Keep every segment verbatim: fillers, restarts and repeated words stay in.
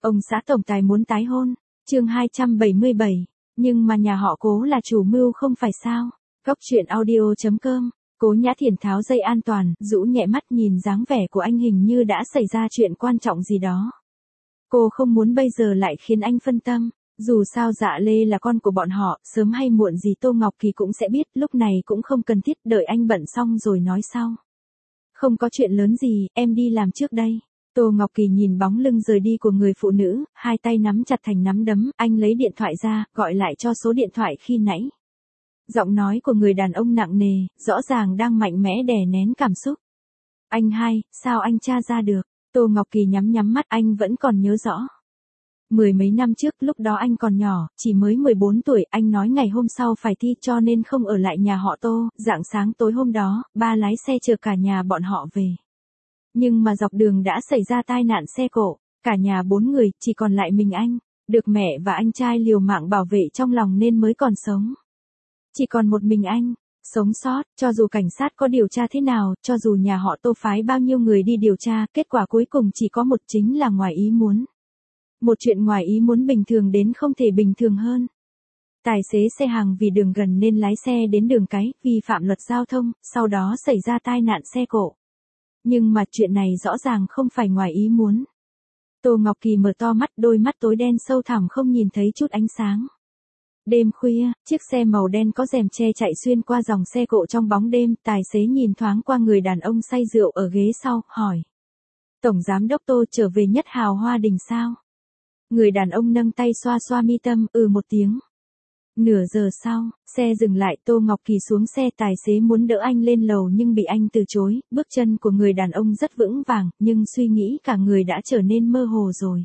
Ông xã tổng tài muốn tái hôn. Chương hai trăm bảy mươi bảy. Nhưng mà nhà họ Cố là chủ mưu không phải sao? Góc truyện audio chấm com. Cố Nhã Thiển tháo dây an toàn, rũ nhẹ mắt nhìn dáng vẻ của anh hình như đã xảy ra chuyện quan trọng gì đó. Cô không muốn bây giờ lại khiến anh phân tâm. Dù sao Dạ Lê là con của bọn họ, sớm hay muộn gì Tô Ngọc Kỳ cũng sẽ biết, lúc này cũng không cần thiết, đợi anh bận xong rồi nói sau. Không có chuyện lớn gì, em đi làm trước đây. Tô Ngọc Kỳ nhìn bóng lưng rời đi của người phụ nữ, hai tay nắm chặt thành nắm đấm, anh lấy điện thoại ra, gọi lại cho số điện thoại khi nãy. Giọng nói của người đàn ông nặng nề, rõ ràng đang mạnh mẽ đè nén cảm xúc. Anh hai, sao anh tra ra được? Tô Ngọc Kỳ nhắm nhắm mắt, anh vẫn còn nhớ rõ. Mười mấy năm trước, lúc đó anh còn nhỏ, chỉ mới mười bốn tuổi, anh nói ngày hôm sau phải thi cho nên không ở lại nhà họ Tô, rạng sáng tối hôm đó, ba lái xe chở cả nhà bọn họ về. Nhưng mà dọc đường đã xảy ra tai nạn xe cộ, cả nhà bốn người, chỉ còn lại mình anh, được mẹ và anh trai liều mạng bảo vệ trong lòng nên mới còn sống. Chỉ còn một mình anh, sống sót, cho dù cảnh sát có điều tra thế nào, cho dù nhà họ Tô phái bao nhiêu người đi điều tra, kết quả cuối cùng chỉ có một, chính là ngoài ý muốn. Một chuyện ngoài ý muốn bình thường đến không thể bình thường hơn. Tài xế xe hàng vì đường gần nên lái xe đến đường cái, vi phạm luật giao thông, sau đó xảy ra tai nạn xe cộ. Nhưng mà chuyện này rõ ràng không phải ngoài ý muốn. Tô Ngọc Kỳ mở to mắt, đôi mắt tối đen sâu thẳm không nhìn thấy chút ánh sáng. Đêm khuya, chiếc xe màu đen có rèm che chạy xuyên qua dòng xe cộ trong bóng đêm, tài xế nhìn thoáng qua người đàn ông say rượu ở ghế sau, hỏi. Tổng giám đốc Tô trở về Nhất Hào Hoa Đình sao? Người đàn ông nâng tay xoa xoa mi tâm, ừ một tiếng. Nửa giờ sau, xe dừng lại, Tô Ngọc Kỳ xuống xe, tài xế muốn đỡ anh lên lầu nhưng bị anh từ chối, bước chân của người đàn ông rất vững vàng, nhưng suy nghĩ cả người đã trở nên mơ hồ rồi.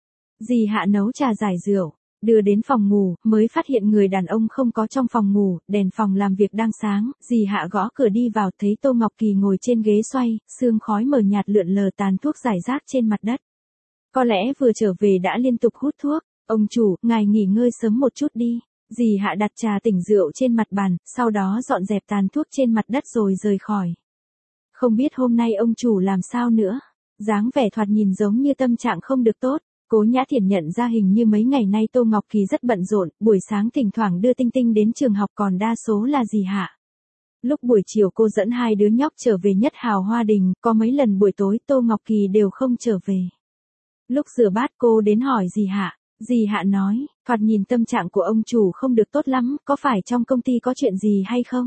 Dì Hạ nấu trà giải rượu, đưa đến phòng ngủ, mới phát hiện người đàn ông không có trong phòng ngủ, đèn phòng làm việc đang sáng, dì Hạ gõ cửa đi vào, thấy Tô Ngọc Kỳ ngồi trên ghế xoay, sương khói mờ nhạt lượn lờ tàn thuốc rải rác trên mặt đất. Có lẽ vừa trở về đã liên tục hút thuốc, ông chủ, ngài nghỉ ngơi sớm một chút đi. Dì Hạ đặt trà tỉnh rượu trên mặt bàn, sau đó dọn dẹp tàn thuốc trên mặt đất rồi rời khỏi. Không biết hôm nay ông chủ làm sao nữa, dáng vẻ thoạt nhìn giống như tâm trạng không được tốt. Cố Nhã Thiển nhận ra hình như mấy ngày nay Tô Ngọc Kỳ rất bận rộn, buổi sáng thỉnh thoảng đưa Tinh Tinh đến trường học còn đa số là dì Hạ. Lúc buổi chiều cô dẫn hai đứa nhóc trở về Nhất Hào Hoa Đình, có mấy lần buổi tối Tô Ngọc Kỳ đều không trở về. Lúc rửa bát cô đến hỏi dì Hạ, dì Hạ nói, thoạt nhìn tâm trạng của ông chủ không được tốt lắm, có phải trong công ty có chuyện gì hay không?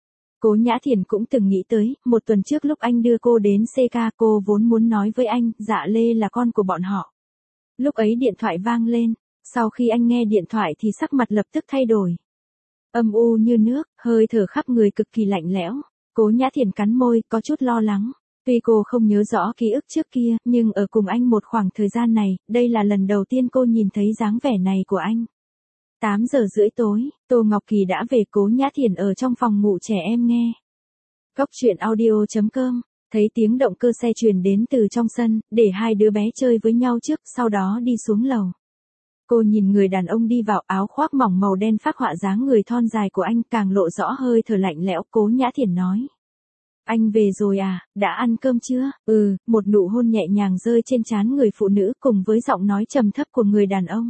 Cố Nhã Thiển cũng từng nghĩ tới, một tuần trước lúc anh đưa cô đến xê ca cô vốn muốn nói với anh, Dạ Lê là con của bọn họ. Lúc ấy điện thoại vang lên, sau khi anh nghe điện thoại thì sắc mặt lập tức thay đổi. Âm u như nước, hơi thở khắp người cực kỳ lạnh lẽo. Cố Nhã Thiển cắn môi, có chút lo lắng. Tuy cô không nhớ rõ ký ức trước kia, nhưng ở cùng anh một khoảng thời gian này, đây là lần đầu tiên cô nhìn thấy dáng vẻ này của anh. tám giờ rưỡi tối, Tô Ngọc Kỳ đã về, Cố Nhã Thiển ở trong phòng ngủ trẻ em nghe. Góc truyện audio chấm com, thấy tiếng động cơ xe truyền đến từ trong sân, để hai đứa bé chơi với nhau trước, sau đó đi xuống lầu. Cô nhìn người đàn ông đi vào, áo khoác mỏng màu đen phác họa dáng người thon dài của anh, càng lộ rõ hơi thở lạnh lẽo. Cố Nhã Thiển nói. Anh về rồi à, đã ăn cơm chưa? Ừ, một nụ hôn nhẹ nhàng rơi trên trán người phụ nữ cùng với giọng nói trầm thấp của người đàn ông.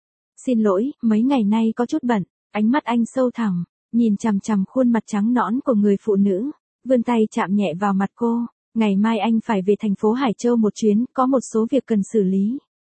Xin lỗi, mấy ngày nay có chút bận. Ánh mắt anh sâu thẳm, nhìn chằm chằm khuôn mặt trắng nõn của người phụ nữ, vươn tay chạm nhẹ vào mặt cô. Ngày mai anh phải về thành phố Hải Châu một chuyến, có một số việc cần xử lý.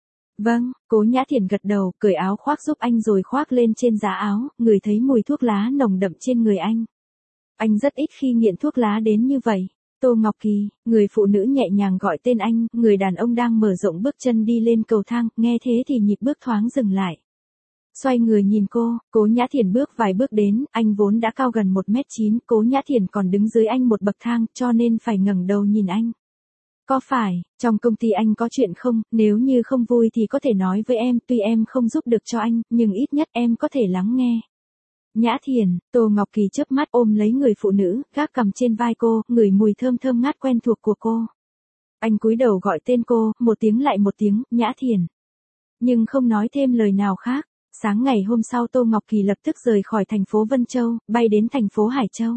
Vâng, Cố Nhã Thiển gật đầu, cởi áo khoác giúp anh rồi khoác lên trên giá áo, ngửi thấy mùi thuốc lá nồng đậm trên người anh. Anh rất ít khi nghiện thuốc lá đến như vậy. Tô Ngọc Kỳ, người phụ nữ nhẹ nhàng gọi tên anh, người đàn ông đang mở rộng bước chân đi lên cầu thang, nghe thế thì nhịp bước thoáng dừng lại. Xoay người nhìn cô, Cố Nhã Thiển bước vài bước đến, anh vốn đã cao gần một mét chín, Cố Nhã Thiển còn đứng dưới anh một bậc thang, cho nên phải ngẩng đầu nhìn anh. Có phải, trong công ty anh có chuyện không, nếu như không vui thì có thể nói với em, tuy em không giúp được cho anh, nhưng ít nhất em có thể lắng nghe. Nhã Thiển, Tô Ngọc Kỳ chớp mắt ôm lấy người phụ nữ, gác cằm trên vai cô, ngửi mùi thơm thơm ngát quen thuộc của cô. Anh cúi đầu gọi tên cô, một tiếng lại một tiếng, Nhã Thiển. Nhưng không nói thêm lời nào khác. Sáng ngày hôm sau Tô Ngọc Kỳ lập tức rời khỏi thành phố Vân Châu, bay đến thành phố Hải Châu.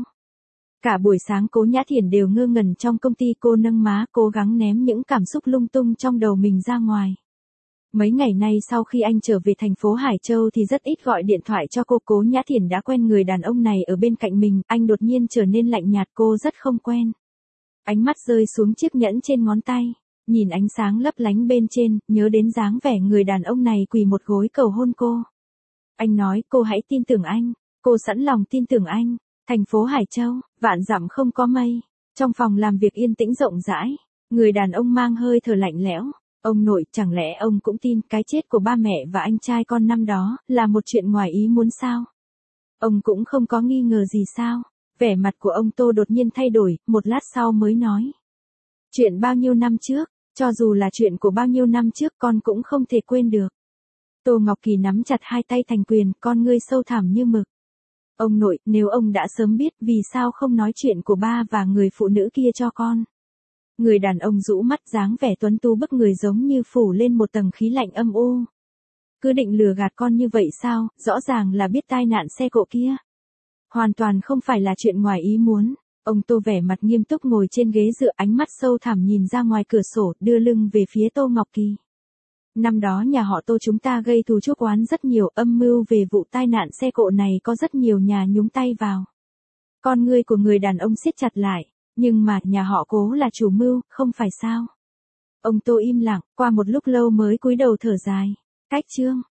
Cả buổi sáng Cố Nhã Thiển đều ngơ ngẩn trong công ty, cô nâng má, cố gắng ném những cảm xúc lung tung trong đầu mình ra ngoài. Mấy ngày nay sau khi anh trở về thành phố Hải Châu thì rất ít gọi điện thoại cho cô. Cố Nhã Thiển đã quen người đàn ông này ở bên cạnh mình, anh đột nhiên trở nên lạnh nhạt, cô rất không quen. Ánh mắt rơi xuống chiếc nhẫn trên ngón tay, nhìn ánh sáng lấp lánh bên trên, nhớ đến dáng vẻ người đàn ông này quỳ một gối cầu hôn cô. Anh nói, cô hãy tin tưởng anh, cô sẵn lòng tin tưởng anh. Thành phố Hải Châu, vạn dặm không có mây, trong phòng làm việc yên tĩnh rộng rãi, người đàn ông mang hơi thở lạnh lẽo. Ông nội, chẳng lẽ ông cũng tin cái chết của ba mẹ và anh trai con năm đó là một chuyện ngoài ý muốn sao? Ông cũng không có nghi ngờ gì sao? Vẻ mặt của ông Tô đột nhiên thay đổi, một lát sau mới nói. Chuyện bao nhiêu năm trước, cho dù là chuyện của bao nhiêu năm trước con cũng không thể quên được. Tô Ngọc Kỳ nắm chặt hai tay thành quyền, con ngươi sâu thẳm như mực. Ông nội, nếu ông đã sớm biết vì sao không nói chuyện của ba và người phụ nữ kia cho con? Người đàn ông rũ mắt, dáng vẻ tuấn tú bức người giống như phủ lên một tầng khí lạnh âm u. Cứ định lừa gạt con như vậy sao, rõ ràng là biết tai nạn xe cộ kia. Hoàn toàn không phải là chuyện ngoài ý muốn. Ông Tô vẻ mặt nghiêm túc ngồi trên ghế dựa, ánh mắt sâu thẳm nhìn ra ngoài cửa sổ, đưa lưng về phía Tô Ngọc Kỳ. Năm đó nhà họ Tô chúng ta gây thù chuốc oán rất nhiều, âm mưu về vụ tai nạn xe cộ này có rất nhiều nhà nhúng tay vào. Con ngươi của người đàn ông siết chặt lại. Nhưng mà, nhà họ Cố là chủ mưu, không phải sao? Ông Tô im lặng, qua một lúc lâu mới cúi đầu thở dài. Cách chương.